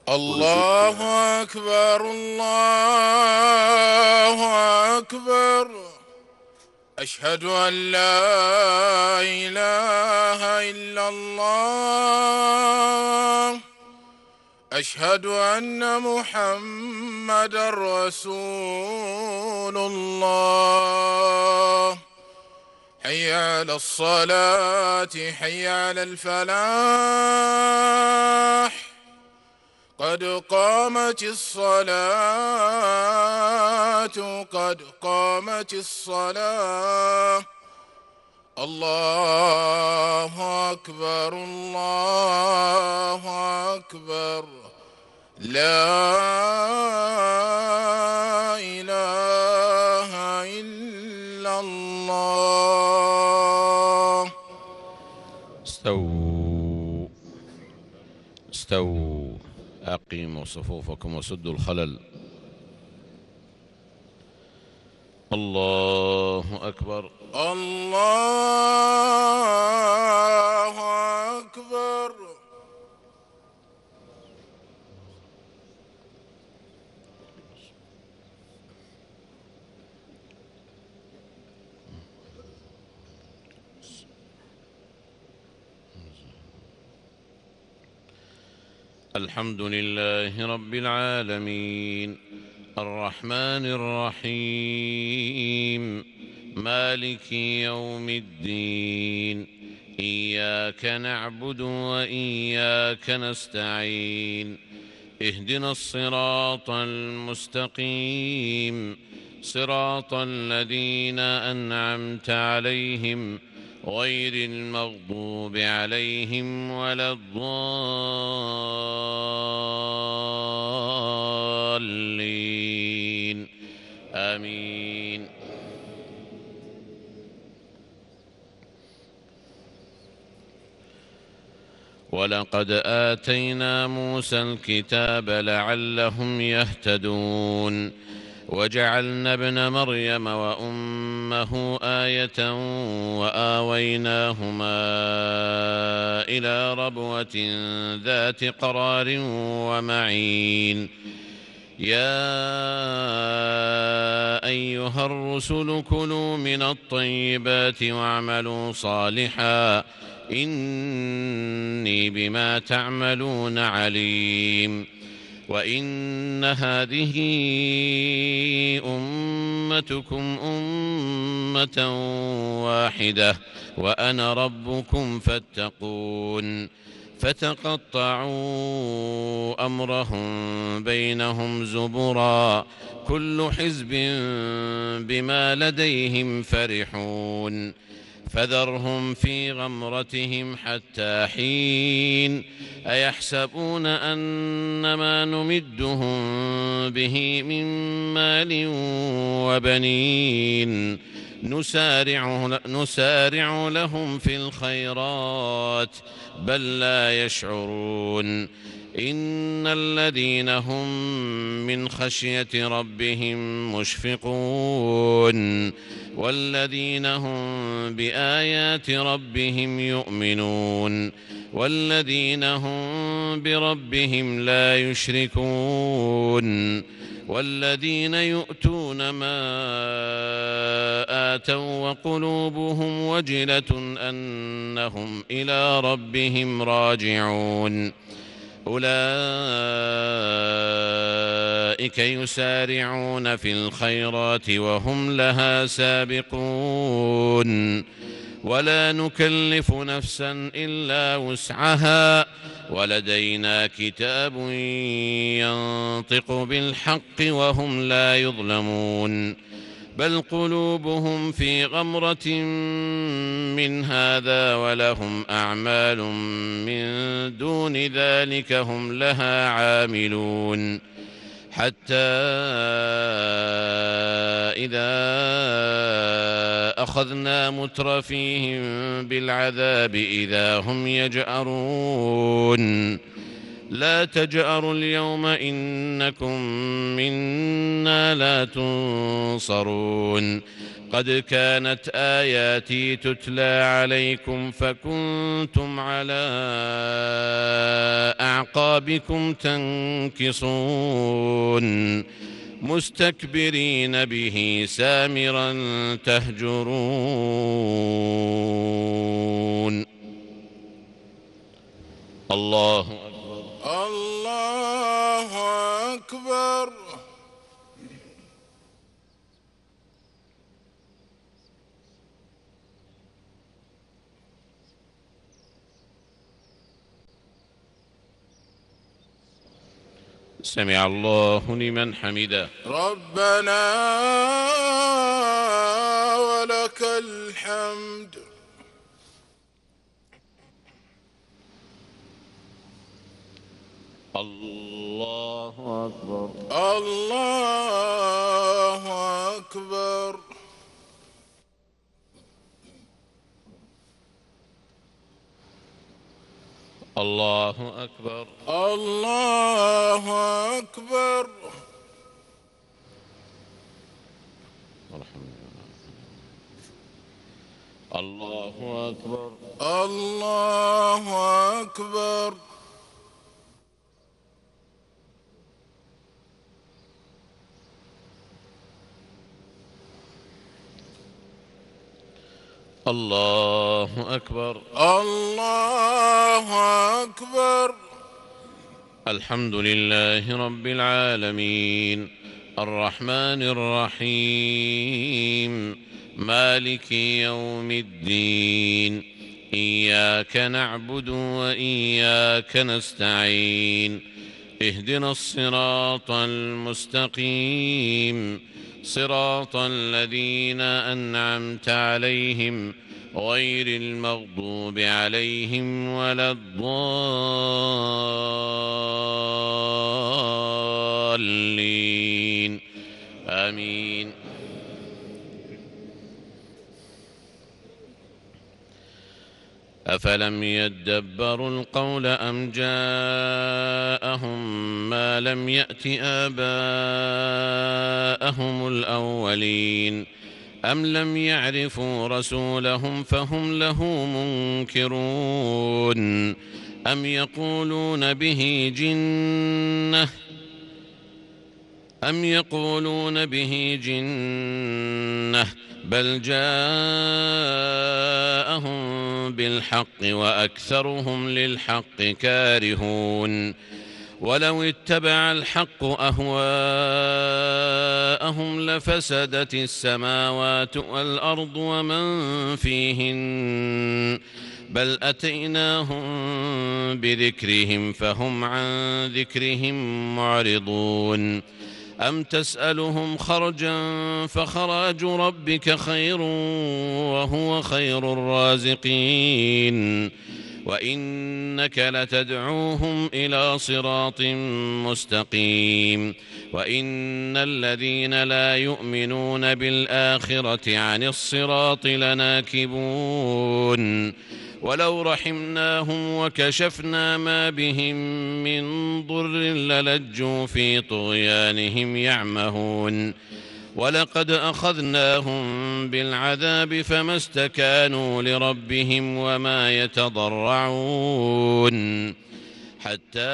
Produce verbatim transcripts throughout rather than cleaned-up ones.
الله أكبر الله أكبر. أشهد أن لا إله إلا الله. أشهد أن محمدًا رسول الله. حي على الصلاة حي على الفلاح. قد قامت الصلاة قد قامت الصلاة. الله أكبر الله أكبر. لا إله إلا الله. استووا استووا أقيموا صفوفكم وسدوا الخلل. الله أكبر الله أكبر. الحمد لله رب العالمين الرحمن الرحيم مالك يوم الدين. إياك نعبد وإياك نستعين. اهدنا الصراط المستقيم صراط الذين أنعمت عليهم غير المغضوب عليهم ولا الضالين آمين. ولقد آتينا موسى الكتاب لعلهم يهتدون وجعلنا ابن مريم وأمه آية وآويناهما إلى ربوة ذات قرار ومعين. يا أيها الرسل كلوا من الطيبات واعملوا صالحا إني بما تعملون عليم. وإن هذه أمتكم أمة واحدة وأنا ربكم فاتقون. فتقطعوا أمرهم بينهم زبرا كل حزب بما لديهم فرحون. فذرهم في غمرتهم حتى حين. أيحسبون أن ما نمدهم به من مال وبنين نسارع, نسارع لهم في الخيرات بل لا يشعرون. إن الذين هم من خشية ربهم مشفقون والذين هم بآيات ربهم يؤمنون والذين هم بربهم لا يشركون والذين يؤتون ما آتوا وقلوبهم وجلة أنهم إلى ربهم راجعون. أولئك يسارعون في الخيرات وهم لها سابقون. ولا نكلف نفسا إلا وسعها ولدينا كتاب ينطق بالحق وهم لا يظلمون. بل قلوبهم في غمرة من هذا ولهم أعمال من دون ذلك هم لها عاملون. حتى إذا أخذنا مترفيهم بالعذاب إذا هم يجأرون. لا تجأروا اليوم إنكم منا لا تنصرون. قد كانت آياتي تتلى عليكم فكنتم على أعقابكم تنكصون مستكبرين به سامرا تهجرون. الله أكبر. الله أكبر. سمع الله لمن حمده. ربنا ولك الحمد. الله أكبر. الله أكبر. الله أكبر. الله أكبر. الله أكبر. الله أكبر. الله أكبر. الله أكبر. الحمد لله رب العالمين الرحمن الرحيم مالك يوم الدين إياك نعبد وإياك نستعين اهدنا الصراط المستقيم صراط الذين أنعمت عليهم غير المغضوب عليهم ولا الضالين آمين. أفلم يدبروا القول أم جاءهم ما لم يأت آباءهم الأولين أم لم يعرفوا رسولهم فهم له منكرون أم يقولون به جنة أم يقولون به جنة بل جاءهم بالحق وأكثرهم للحق كارهون ولو اتبع الحق أهواءهم لفسدت السماوات والأرض ومن فيهن بل أتيناهم بذكرهم فهم عن ذكرهم معرضون أم تسألهم خرجا فخراج ربك خير وهو خير الرازقين وإنك لتدعوهم إلى صراط مستقيم وإن الذين لا يؤمنون بالآخرة عن الصراط لناكبون ولو رحمناهم وكشفنا ما بهم من ضر للجوا في طغيانهم يعمهون ولقد أخذناهم بالعذاب فما استكانوا لربهم وما يتضرعون حتى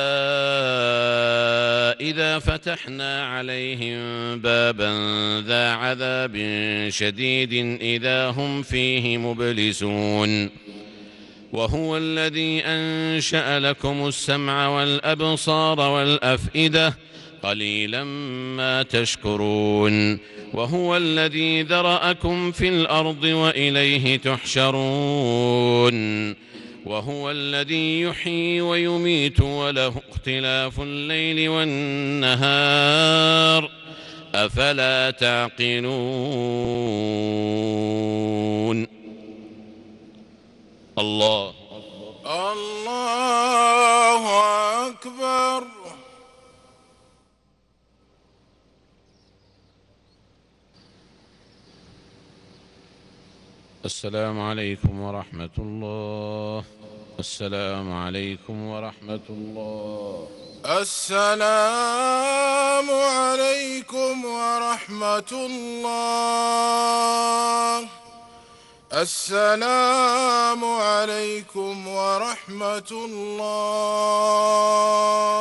إذا فتحنا عليهم بابا ذا عذاب شديد إذا هم فيه مبلسون وهو الذي أنشأ لكم السمع والأبصار والأفئدة قليلا ما تشكرون وهو الذي ذرأكم في الأرض وإليه تحشرون وهو الذي يحيي ويميت وله اختلاف الليل والنهار أفلا تعقلون. الله أكبر. الله أكبر. السلام عليكم ورحمة الله. السلام عليكم ورحمة الله. السلام عليكم ورحمة الله. السلام عليكم ورحمة الله.